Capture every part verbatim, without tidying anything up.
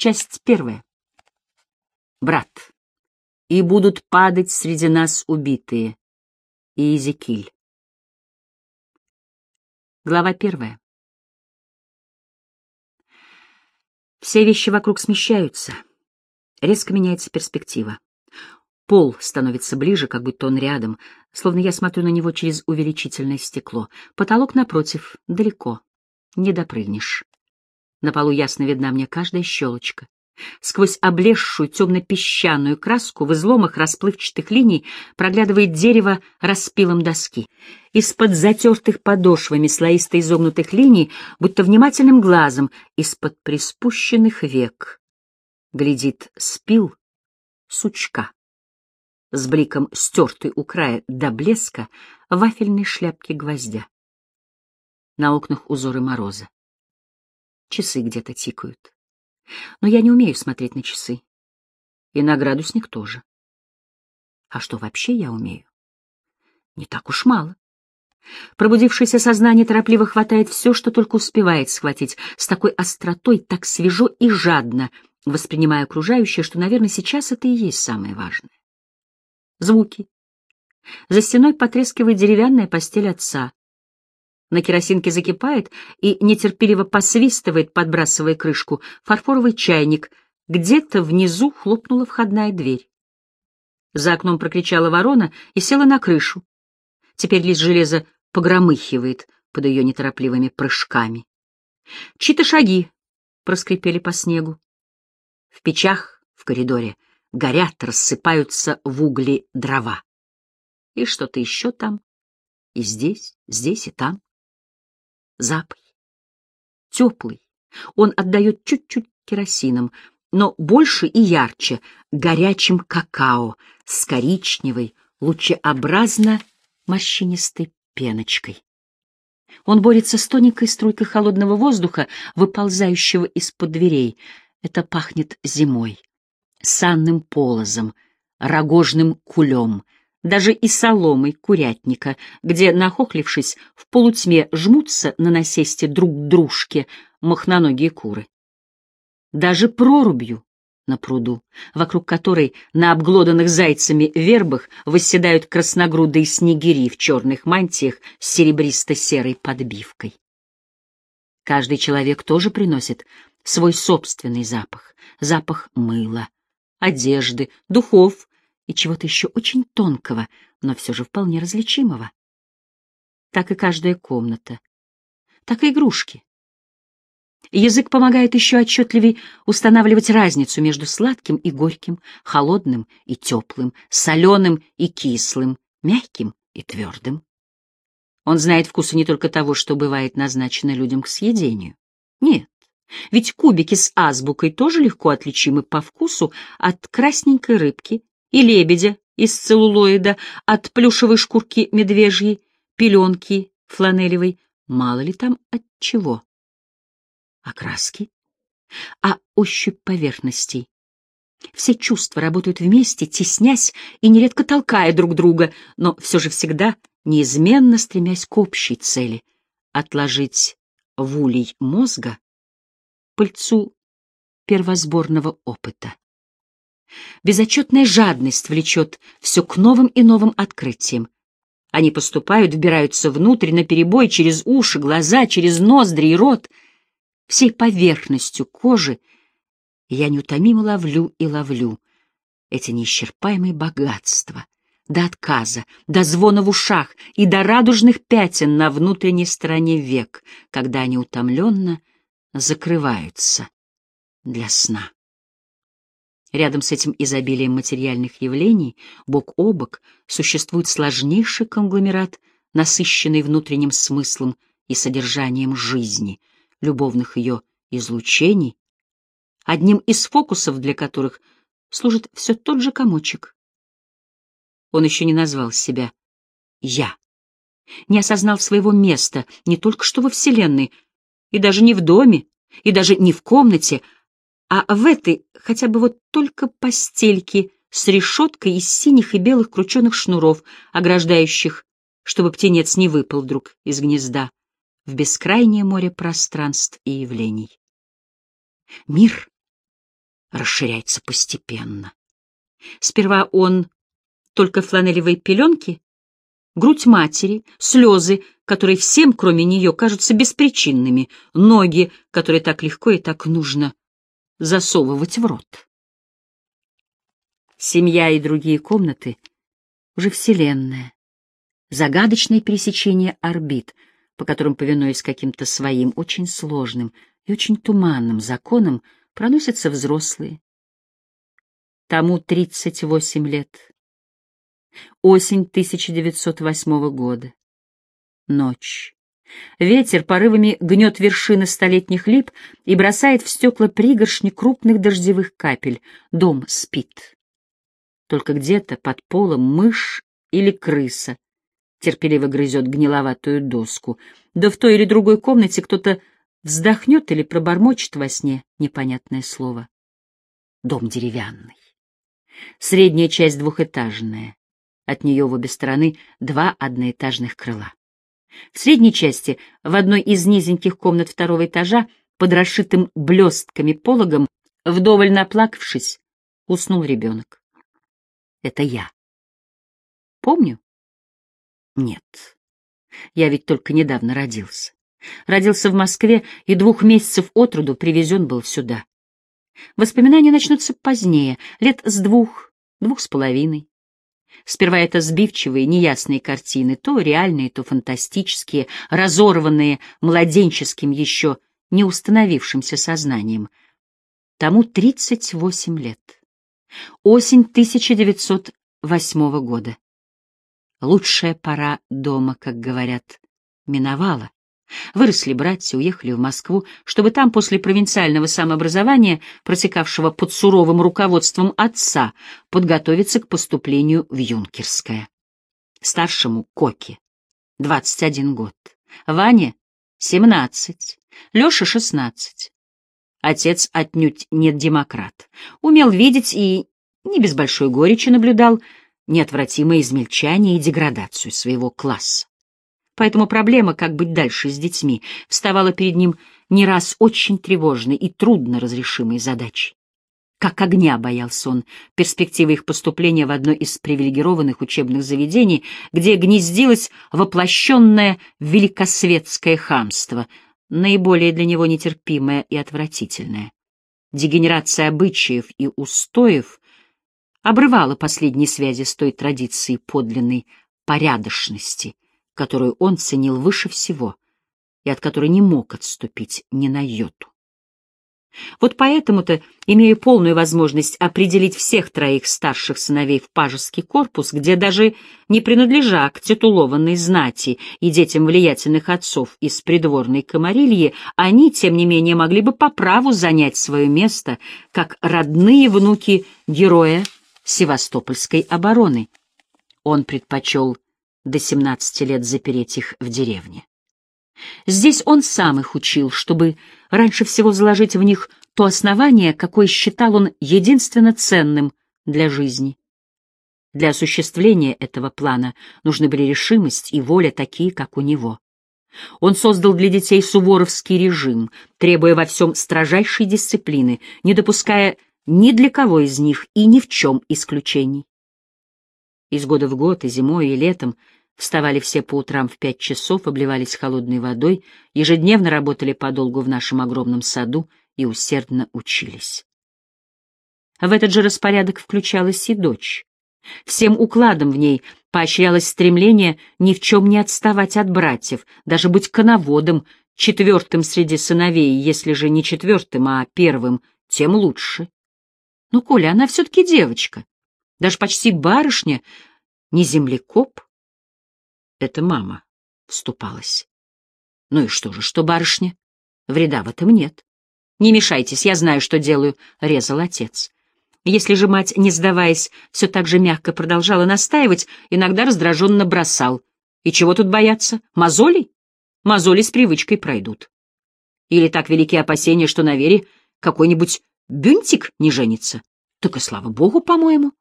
Часть первая. Брат. И будут падать среди нас убитые. Иезекииль. Глава первая. Все вещи вокруг смещаются. Резко меняется перспектива. Пол становится ближе, как будто он рядом, словно я смотрю на него через увеличительное стекло. Потолок, напротив, далеко. Не допрыгнешь. На полу ясно видна мне каждая щелочка. Сквозь облезшую темно-песчаную краску в изломах расплывчатых линий проглядывает дерево распилом доски. Из-под затертых подошвами слоисто изогнутых линий, будто внимательным глазом, из-под приспущенных век, глядит спил сучка с бликом стертой у края до блеска вафельной шляпки гвоздя. На окнах узоры мороза. Часы где-то тикают. Но я не умею смотреть на часы. И на градусник тоже. А что вообще я умею? Не так уж мало. Пробудившееся сознание торопливо хватает все, что только успевает схватить, с такой остротой, так свежо и жадно, воспринимая окружающее, что, наверное, сейчас это и есть самое важное. Звуки. За стеной потрескивает деревянная постель отца. На керосинке закипает и нетерпеливо посвистывает, подбрасывая крышку, фарфоровый чайник. Где-то внизу хлопнула входная дверь. За окном прокричала ворона и села на крышу. Теперь лист железа погромыхивает под ее неторопливыми прыжками. Чьи-то шаги проскрипели по снегу. В печах в коридоре горят, рассыпаются в угли дрова. И что-то еще там, и здесь, здесь и там. Запах. Теплый. Он отдает чуть-чуть керосином, но больше и ярче, горячим какао с коричневой, лучеобразно морщинистой пеночкой. Он борется с тоненькой струйкой холодного воздуха, выползающего из-под дверей. Это пахнет зимой, санным полозом, рогожным кулем, даже и соломой курятника, где, нахохлившись, в полутьме жмутся на насесте друг к дружке мохноногие куры. Даже прорубью на пруду, вокруг которой на обглоданных зайцами вербах восседают красногрудые снегири в черных мантиях с серебристо-серой подбивкой. Каждый человек тоже приносит свой собственный запах, запах мыла, одежды, духов и чего-то еще очень тонкого, но все же вполне различимого. Так и каждая комната, так и игрушки. Язык помогает еще отчетливее устанавливать разницу между сладким и горьким, холодным и теплым, соленым и кислым, мягким и твердым. Он знает вкусы не только того, что бывает назначено людям к съедению. Нет, ведь кубики с азбукой тоже легко отличимы по вкусу от красненькой рыбки и лебедя из целлулоида, от плюшевой шкурки медвежьей, пеленки фланелевой, мало ли там от чего. А краски? А ощупь поверхностей? Все чувства работают вместе, теснясь и нередко толкая друг друга, но все же всегда неизменно стремясь к общей цели — отложить в улей мозга пыльцу первосборного опыта. Безотчетная жадность влечет все к новым и новым открытиям. Они поступают, вбираются внутрь, наперебой, через уши, глаза, через ноздри и рот. Всей поверхностью кожи я неутомимо ловлю и ловлю эти неисчерпаемые богатства, до отказа, до звона в ушах и до радужных пятен на внутренней стороне век, когда они утомленно закрываются для сна. Рядом с этим изобилием материальных явлений, бок о бок, существует сложнейший конгломерат, насыщенный внутренним смыслом и содержанием жизни, любовных ее излучений, одним из фокусов для которых служит все тот же комочек. Он еще не назвал себя «я», не осознал своего места не только что во Вселенной, и даже не в доме, и даже не в комнате, а в этой хотя бы вот только постельке с решеткой из синих и белых крученых шнуров, ограждающих, чтобы птенец не выпал вдруг из гнезда в бескрайнее море пространств и явлений. Мир расширяется постепенно. Сперва он только фланелевые пеленки, грудь матери, слезы, которые всем, кроме нее, кажутся беспричинными, ноги, которые так легко и так нужно засовывать в рот. Семья и другие комнаты — уже вселенная, загадочное пересечение орбит, по которым, повинуясь каким-то своим очень сложным и очень туманным законам, проносятся взрослые. Тому тридцать восемь лет. Осень тысяча девятьсот восьмого года. Ночь. Ветер порывами гнет вершины столетних лип и бросает в стекла пригоршни крупных дождевых капель. Дом спит. Только где-то под полом мышь или крыса терпеливо грызет гниловатую доску, да в той или другой комнате кто-то вздохнет или пробормочет во сне непонятное слово. Дом деревянный. Средняя часть двухэтажная. От нее в обе стороны два одноэтажных крыла. В средней части, в одной из низеньких комнат второго этажа, под расшитым блестками пологом, вдоволь наплакавшись, уснул ребенок. Это я. Помню? Нет. Я ведь только недавно родился. Родился в Москве и двух месяцев от роду привезен был сюда. Воспоминания начнутся позднее, лет с двух, двух с половиной. Сперва это сбивчивые, неясные картины, то реальные, то фантастические, разорванные младенческим еще не установившимся сознанием. Тому тридцать восемь лет. Осень тысяча девятьсот восьмого года. Лучшая пора дома, как говорят, миновала. Выросли братья, уехали в Москву, чтобы там после провинциального самообразования, протекавшего под суровым руководством отца, подготовиться к поступлению в юнкерское. Старшему — Коке, двадцать один год, Ване — семнадцать, Леше — шестнадцать. Отец отнюдь не демократ, умел видеть и, не без большой горечи, наблюдал неотвратимое измельчание и деградацию своего класса. Поэтому проблема, как быть дальше с детьми, вставала перед ним не раз очень тревожной и трудно разрешимой задачей. Как огня боялся он перспективы их поступления в одно из привилегированных учебных заведений, где гнездилось воплощенное великосветское хамство, наиболее для него нетерпимое и отвратительное. Дегенерация обычаев и устоев обрывала последние связи с той традицией подлинной порядочности, которую он ценил выше всего и от которой не мог отступить ни на йоту. Вот поэтому-то, имея полную возможность определить всех троих старших сыновей в пажеский корпус, где даже не принадлежа к титулованной знати и детям влиятельных отцов из придворной комарильи, они, тем не менее, могли бы по праву занять свое место как родные внуки героя Севастопольской обороны. Он предпочел до семнадцати лет запереть их в деревне. Здесь он сам их учил, чтобы раньше всего заложить в них то основание, какое считал он единственно ценным для жизни. Для осуществления этого плана нужны были решимость и воля такие, как у него. Он создал для детей суворовский режим, требуя во всем строжайшей дисциплины, не допуская ни для кого из них и ни в чем исключений. Из года в год, и зимой, и летом, вставали все по утрам в пять часов, обливались холодной водой, ежедневно работали подолгу в нашем огромном саду и усердно учились. В этот же распорядок включалась и дочь. Всем укладом в ней поощрялось стремление ни в чем не отставать от братьев, даже быть коноводом, четвертым среди сыновей, если же не четвертым, а первым, тем лучше. Но, Коля, она все-таки девочка. Даже почти барышня, не землекоп. Это мама вступалась. Ну и что же, что барышня? Вреда в этом нет. Не мешайтесь, я знаю, что делаю, — резал отец. Если же мать, не сдаваясь, все так же мягко продолжала настаивать, иногда раздраженно бросал. И чего тут бояться? Мозолей? Мозоли с привычкой пройдут. Или так велики опасения, что на Вере какой-нибудь бюнтик не женится? Так и слава богу, по-моему.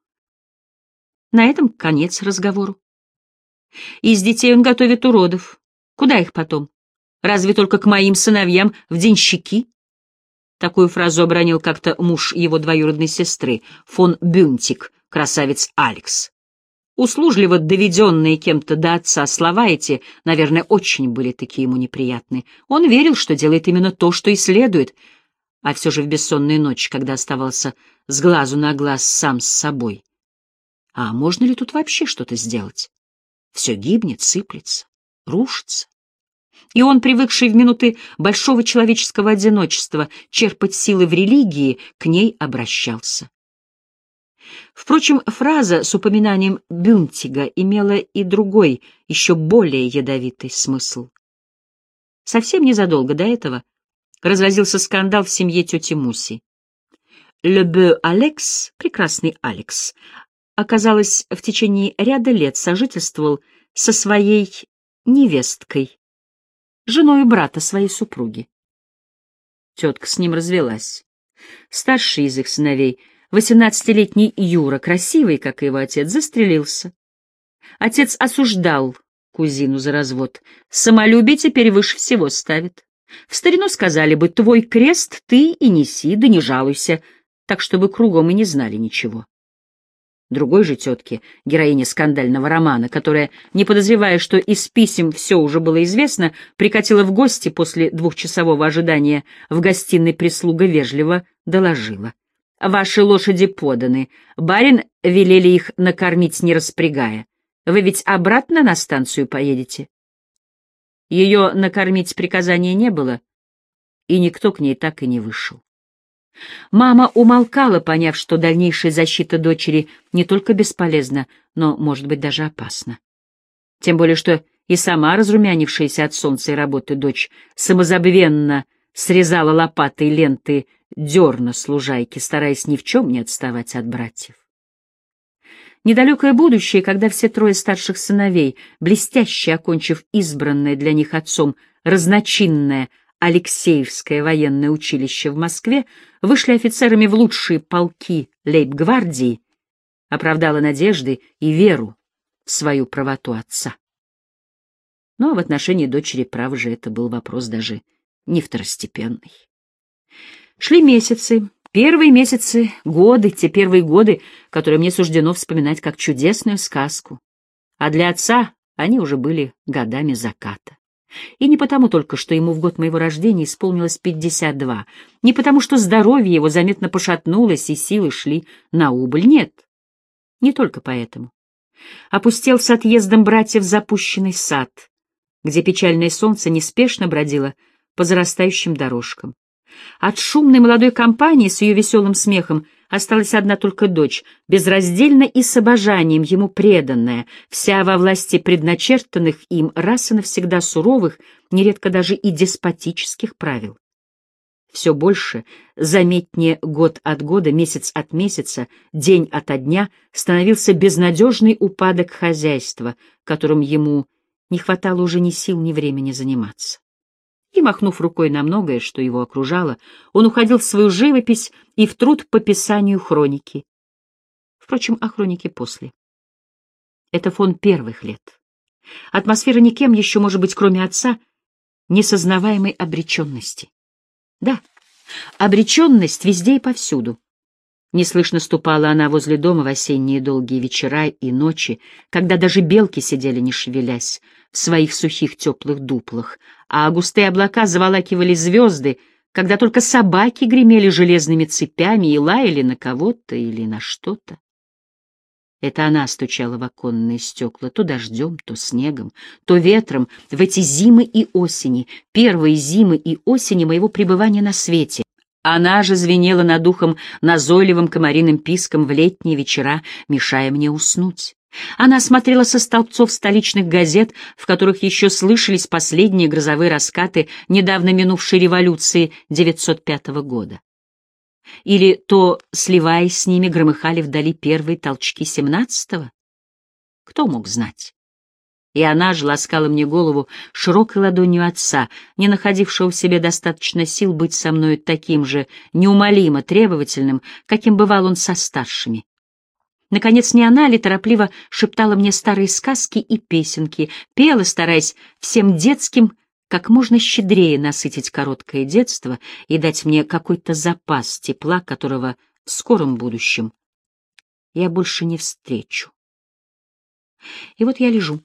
На этом конец разговору. Из детей он готовит уродов. Куда их потом? Разве только к моим сыновьям в денщики? Такую фразу обронил как-то муж его двоюродной сестры, фон Бюнтик, красавец Алекс. Услужливо доведенные кем-то до отца слова эти, наверное, очень были такие ему неприятны. Он верил, что делает именно то, что и следует, а все же в бессонные ночи, когда оставался с глазу на глаз сам с собой. А можно ли тут вообще что-то сделать? Все гибнет, сыплется, рушится. И он, привыкший в минуты большого человеческого одиночества черпать силы в религии, к ней обращался. Впрочем, фраза с упоминанием Бюнтига имела и другой, еще более ядовитый смысл. Совсем незадолго до этого разразился скандал в семье тети Муси. Le Beau Алекс, прекрасный Алекс, оказалось, в течение ряда лет сожительствовал со своей невесткой, женой брата своей супруги. Тетка с ним развелась. Старший из их сыновей, восемнадцатилетний Юра, красивый, как и его отец, застрелился. Отец осуждал кузину за развод. Самолюбие теперь выше всего ставит. В старину сказали бы: твой крест ты и неси, да не жалуйся, так чтобы кругом и не знали ничего. Другой же тетке, героине скандального романа, которая, не подозревая, что из писем все уже было известно, прикатила в гости после двухчасового ожидания в гостиной, прислуга вежливо доложила: «Ваши лошади поданы. Барин велели их накормить, не распрягая. Вы ведь обратно на станцию поедете?» Ее накормить приказания не было, и никто к ней так и не вышел. Мама умолкала, поняв, что дальнейшая защита дочери не только бесполезна, но, может быть, даже опасна. Тем более, что и сама разрумянившаяся от солнца и работы дочь самозабвенно срезала лопатой ленты дерна с лужайки, стараясь ни в чем не отставать от братьев. Недалекое будущее, когда все трое старших сыновей, блестяще окончив избранное для них отцом разночинное Алексеевское военное училище в Москве, вышли офицерами в лучшие полки лейб-гвардии, оправдала надежды и веру в свою правоту отца. Но в отношении дочери, право же, это был вопрос даже не второстепенный. Шли месяцы, первые месяцы, годы, те первые годы, которые мне суждено вспоминать как чудесную сказку, а для отца они уже были годами заката. И не потому только, что ему в год моего рождения исполнилось пятьдесят два, не потому, что здоровье его заметно пошатнулось и силы шли на убыль, нет, не только поэтому. Опустел с отъездом братьев запущенный сад, где печальное солнце неспешно бродило по зарастающим дорожкам. От шумной молодой компании с ее веселым смехом осталась одна только дочь, безраздельно и с обожанием ему преданная, вся во власти предначертанных им раз и навсегда суровых, нередко даже и деспотических правил. Все больше, заметнее год от года, месяц от месяца, день ото дня становился безнадежный упадок хозяйства, которым ему не хватало уже ни сил, ни времени заниматься. И, махнув рукой на многое, что его окружало, он уходил в свою живопись и в труд по писанию хроники. Впрочем, о хронике после. Это фон первых лет. Атмосфера никем еще, может быть, кроме отца, несознаваемой обреченности. Да, обреченность везде и повсюду. Неслышно ступала она возле дома в осенние долгие вечера и ночи, когда даже белки сидели, не шевелясь, в своих сухих теплых дуплах, а густые облака заволакивали звезды, когда только собаки гремели железными цепями и лаяли на кого-то или на что-то. Это она стучала в оконные стекла то дождем, то снегом, то ветром в эти зимы и осени, первые зимы и осени моего пребывания на свете. Она же звенела над ухом назойливым комариным писком в летние вечера, мешая мне уснуть. Она смотрела со столбцов столичных газет, в которых еще слышались последние грозовые раскаты недавно минувшей революции девятьсот пятого года. Или то, сливаясь с ними, громыхали вдали первые толчки семнадцатого? Кто мог знать? И она же ласкала мне голову широкой ладонью отца, не находившего в себе достаточно сил быть со мною таким же неумолимо требовательным, каким бывал он со старшими. Наконец, не она ли торопливо шептала мне старые сказки и песенки, пела, стараясь всем детским как можно щедрее насытить короткое детство и дать мне какой-то запас тепла, которого в скором будущем я больше не встречу. И вот я лежу,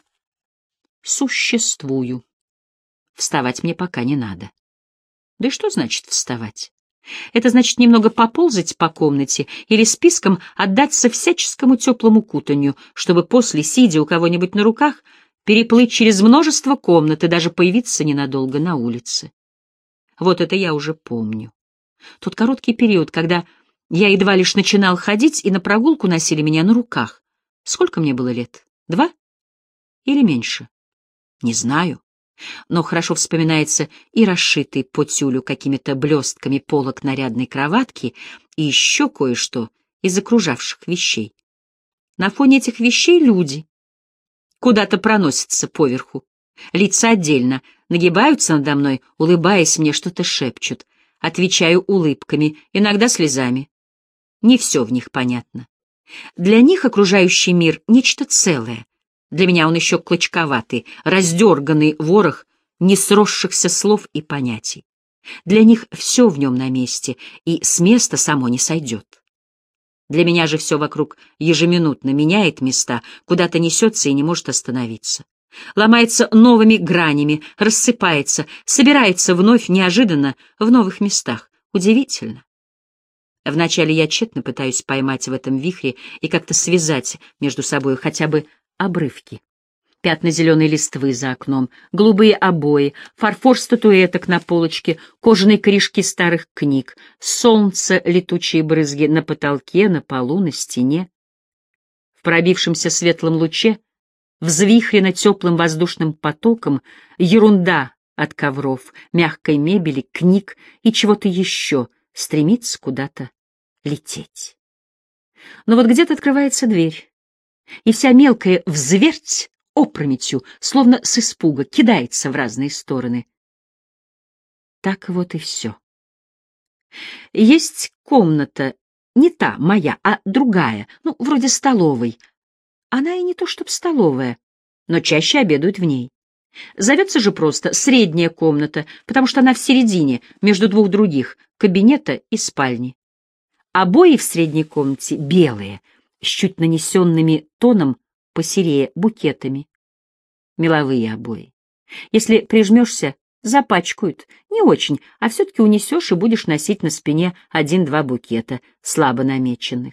существую. Вставать мне пока не надо. Да и что значит вставать? Это значит немного поползать по комнате или списком отдаться всяческому теплому кутанью, чтобы после, сидя у кого-нибудь на руках, переплыть через множество комнат и даже появиться ненадолго на улице. Вот это я уже помню. Тот короткий период, когда я едва лишь начинал ходить, и на прогулку носили меня на руках. Сколько мне было лет? Два? Или меньше? Не знаю. Но хорошо вспоминается и расшитый по тюлю какими-то блестками полог нарядной кроватки, и еще кое-что из окружавших вещей. На фоне этих вещей люди куда-то проносятся поверху. Лица отдельно, нагибаются надо мной, улыбаясь мне, что-то шепчут. Отвечаю улыбками, иногда слезами. Не все в них понятно. Для них окружающий мир — нечто целое. Для меня он еще клочковатый, раздерганный ворох несросшихся слов и понятий. Для них все в нем на месте, и с места само не сойдет. Для меня же все вокруг ежеминутно меняет места, куда-то несется и не может остановиться. Ломается новыми гранями, рассыпается, собирается вновь неожиданно в новых местах. Удивительно. Вначале я тщетно пытаюсь поймать в этом вихре и как-то связать между собой хотя бы обрывки. Пятна зеленой листвы за окном, голубые обои, фарфор статуэток на полочке, кожаные корешки старых книг, солнце, летучие брызги на потолке, на полу, на стене. В пробившемся светлом луче, взвихрено теплым воздушным потоком, ерунда от ковров, мягкой мебели, книг и чего-то еще стремится куда-то лететь. Но вот где-то открывается дверь, и вся мелкая взверть опрометью, словно с испуга, кидается в разные стороны. Так вот и все. Есть комната, не та, моя, а другая, ну, вроде столовой. Она и не то чтоб столовая, но чаще обедают в ней. Зовется же просто средняя комната, потому что она в середине, между двух других, кабинета и спальни. Обои в средней комнате белые, с чуть нанесенными тоном посерее букетами. Меловые обои. Если прижмешься, запачкают. Не очень, а все-таки унесешь и будешь носить на спине один-два букета, слабо намеченных.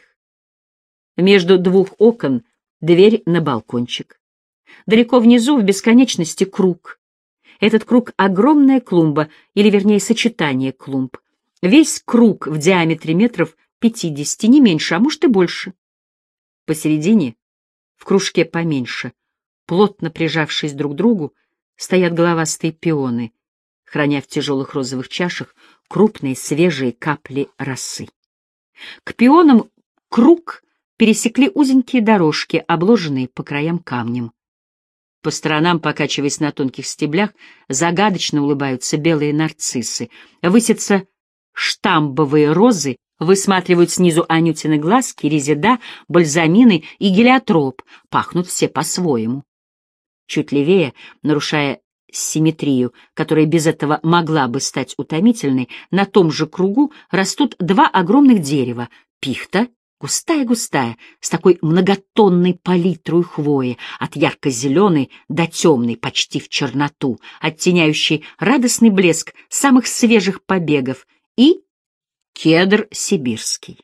Между двух окон дверь на балкончик. Далеко внизу в бесконечности круг. Этот круг — огромная клумба, или, вернее, сочетание клумб. Весь круг в диаметре метров пятидесяти, не меньше, а может и больше. Посередине, в кружке поменьше, плотно прижавшись друг к другу, стоят головастые пионы, храня в тяжелых розовых чашах крупные свежие капли росы. К пионам круг пересекли узенькие дорожки, обложенные по краям камнем. По сторонам, покачиваясь на тонких стеблях, загадочно улыбаются белые нарциссы, высятся штамбовые розы, высматривают снизу анютины глазки, резида, бальзамины и гелиотроп, пахнут все по-своему. Чуть левее, нарушая симметрию, которая без этого могла бы стать утомительной, на том же кругу растут два огромных дерева — пихта, густая-густая, с такой многотонной палитрой хвои, от ярко-зеленой до темной, почти в черноту, оттеняющей радостный блеск самых свежих побегов, и кедр сибирский.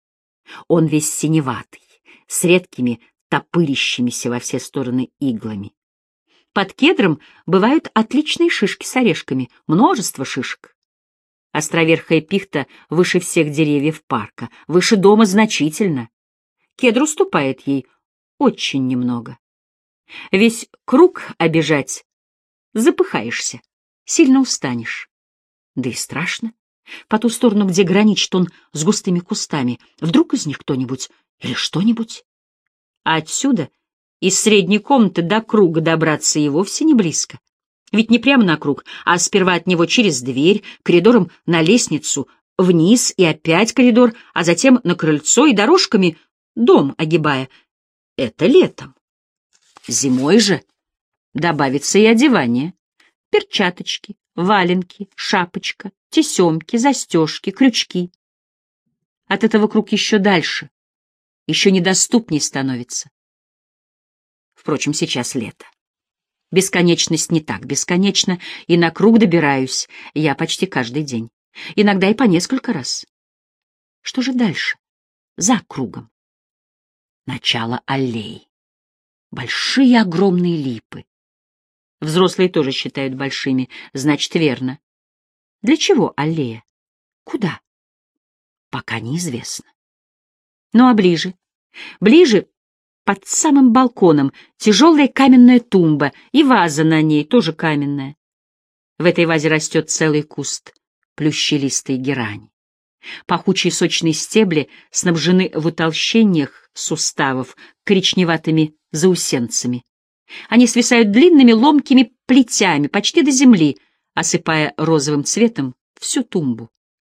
Он весь синеватый, с редкими топырящимися во все стороны иглами. Под кедром бывают отличные шишки с орешками, множество шишек. Островерхая пихта выше всех деревьев парка, выше дома значительно. Кедр уступает ей очень немного. Весь круг обежать запыхаешься, сильно устанешь. Да и страшно. По ту сторону, где граничит он с густыми кустами, вдруг из них кто-нибудь или что-нибудь. А отсюда, из средней комнаты до круга добраться и вовсе не близко. Ведь не прямо на круг, а сперва от него через дверь, коридором на лестницу, вниз и опять коридор, а затем на крыльцо и дорожками дом огибая. Это летом. Зимой же добавится и одевание. Перчаточки, валенки, шапочка, тесемки, застежки, крючки. От этого круг еще дальше, еще недоступней становится. Впрочем, сейчас лето. Бесконечность не так бесконечна, и на круг добираюсь я почти каждый день. Иногда и по несколько раз. Что же дальше? За кругом. Начало аллеи. Большие огромные липы. Взрослые тоже считают большими, значит, верно. Для чего аллея? Куда? Пока неизвестно. Ну а ближе? Ближе, под самым балконом, тяжелая каменная тумба, и ваза на ней тоже каменная. В этой вазе растет целый куст плющелистой герани. Пахучие сочные стебли снабжены в утолщениях суставов коричневатыми заусенцами. Они свисают длинными ломкими плетями почти до земли, осыпая розовым цветом всю тумбу.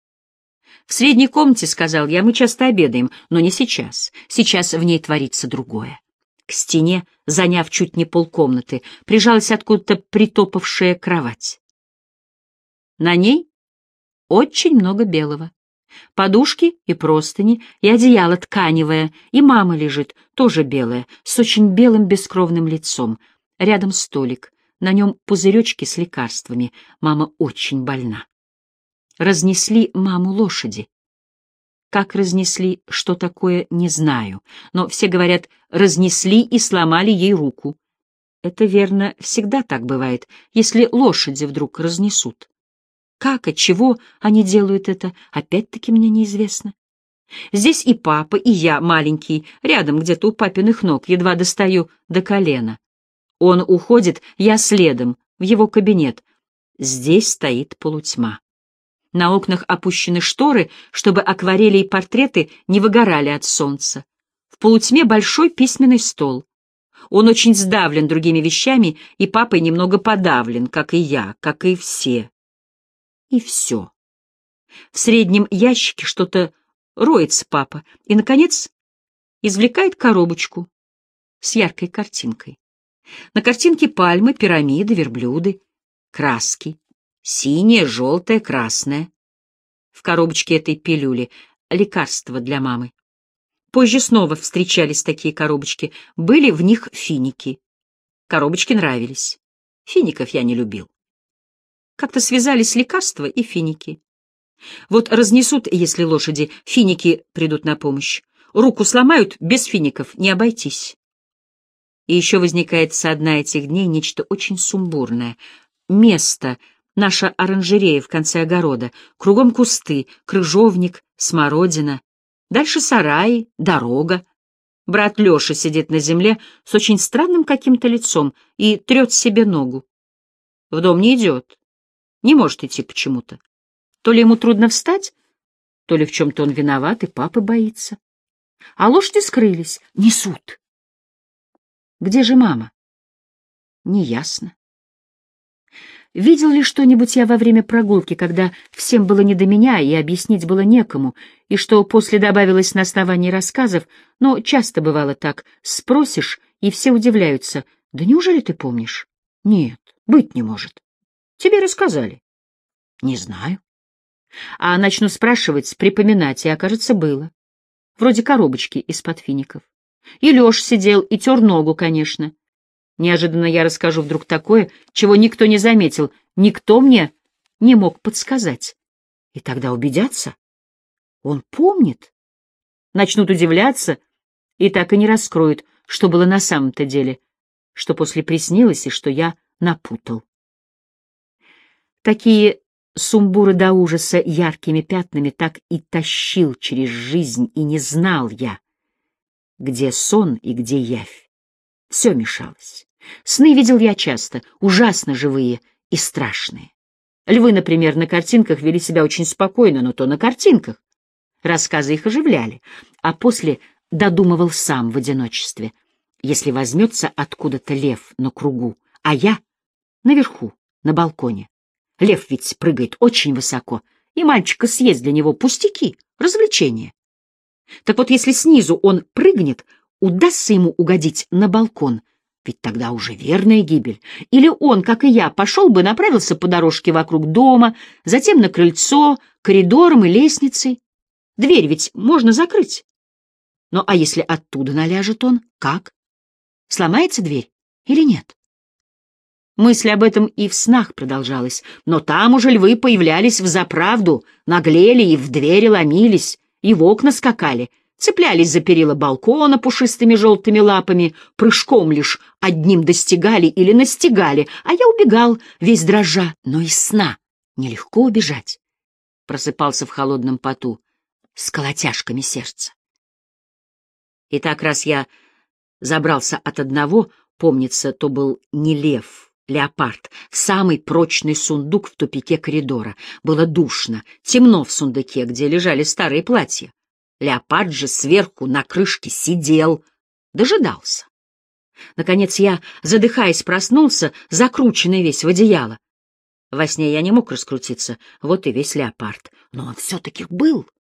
В средней комнате, сказал я, мы часто обедаем, но не сейчас. Сейчас в ней творится другое. К стене, заняв чуть не полкомнаты, прижалась откуда-то притопавшая кровать. На ней очень много белого. Подушки и простыни, и одеяло тканевое, и мама лежит, тоже белая, с очень белым бескровным лицом. Рядом столик, на нем пузыречки с лекарствами. Мама очень больна. Разнесли маму лошади. Как разнесли, что такое, не знаю, но все говорят, разнесли и сломали ей руку. Это верно, всегда так бывает, если лошади вдруг разнесут. Как, от чего они делают это, опять-таки мне неизвестно. Здесь и папа, и я, маленький, рядом где-то у папиных ног, едва достаю до колена. Он уходит, я следом, в его кабинет. Здесь стоит полутьма. На окнах опущены шторы, чтобы акварели и портреты не выгорали от солнца. В полутьме большой письменный стол. Он очень сдавлен другими вещами, и папой немного подавлен, как и я, как и все. И все. В среднем ящике что-то роется папа, и, наконец, извлекает коробочку с яркой картинкой. На картинке пальмы, пирамиды, верблюды, краски. Синяя, желтая, красная. В коробочке этой пилюли лекарство для мамы. Позже снова встречались такие коробочки, были в них финики. Коробочки нравились. Фиников я не любил. Как-то связались лекарства и финики. Вот разнесут, если лошади, финики придут на помощь. Руку сломают, без фиников не обойтись. И еще возникает со дна этих дней нечто очень сумбурное. Место, наша оранжерея в конце огорода, кругом кусты, крыжовник, смородина. Дальше сараи, дорога. Брат Леша сидит на земле с очень странным каким-то лицом и трет себе ногу. В дом не идет. Не может идти почему-то. То ли ему трудно встать, то ли в чем-то он виноват, и папа боится. А лошади скрылись, несут. Где же мама? Неясно. Видел ли что-нибудь я во время прогулки, когда всем было не до меня и объяснить было некому, и что после добавилось на основании рассказов, но часто бывало так, спросишь, и все удивляются. Да неужели ты помнишь? Нет, быть не может. Тебе рассказали? Не знаю. А начну спрашивать, припоминать, и, окажется, было. Вроде коробочки из-под фиников. И Лёш сидел, и тер ногу, конечно. Неожиданно я расскажу вдруг такое, чего никто не заметил, никто мне не мог подсказать. И тогда убедятся. Он помнит. Начнут удивляться, и так и не раскроют, что было на самом-то деле, что после приснилось и что я напутал. Такие сумбуры до ужаса яркими пятнами так и тащил через жизнь, и не знал я, где сон и где явь. Все мешалось. Сны видел я часто, ужасно живые и страшные. Львы, например, на картинках вели себя очень спокойно, но то на картинках. Рассказы их оживляли, а после додумывал сам в одиночестве. Если возьмется откуда-то лев на кругу, а я наверху, на балконе. Лев ведь прыгает очень высоко, и мальчика съесть для него пустяки, развлечение. Так вот, если снизу он прыгнет, удастся ему угодить на балкон, Ведь тогда уже верная гибель. Или он, как и я, пошел бы, направился по дорожке вокруг дома, затем на крыльцо, коридором и лестницей. Дверь ведь можно закрыть. Ну а если оттуда наляжет он, как? Сломается дверь или нет? Мысль об этом и в снах продолжалась, но там уже львы появлялись взаправду, наглели и в двери ломились, и в окна скакали, цеплялись за перила балкона пушистыми желтыми лапами, прыжком лишь одним достигали или настигали, а я убегал, весь дрожа, но из сна нелегко убежать. Просыпался в холодном поту, с колотяжками сердца. И так раз я забрался от одного, помнится, то был не лев, леопард, в самый прочный сундук в тупике коридора. Было душно, темно в сундуке, где лежали старые платья. Леопард же сверху на крышке сидел, дожидался. Наконец я, задыхаясь, проснулся, закрученный весь в одеяло. Во сне я не мог раскрутиться, вот и весь леопард. Но он все-таки был.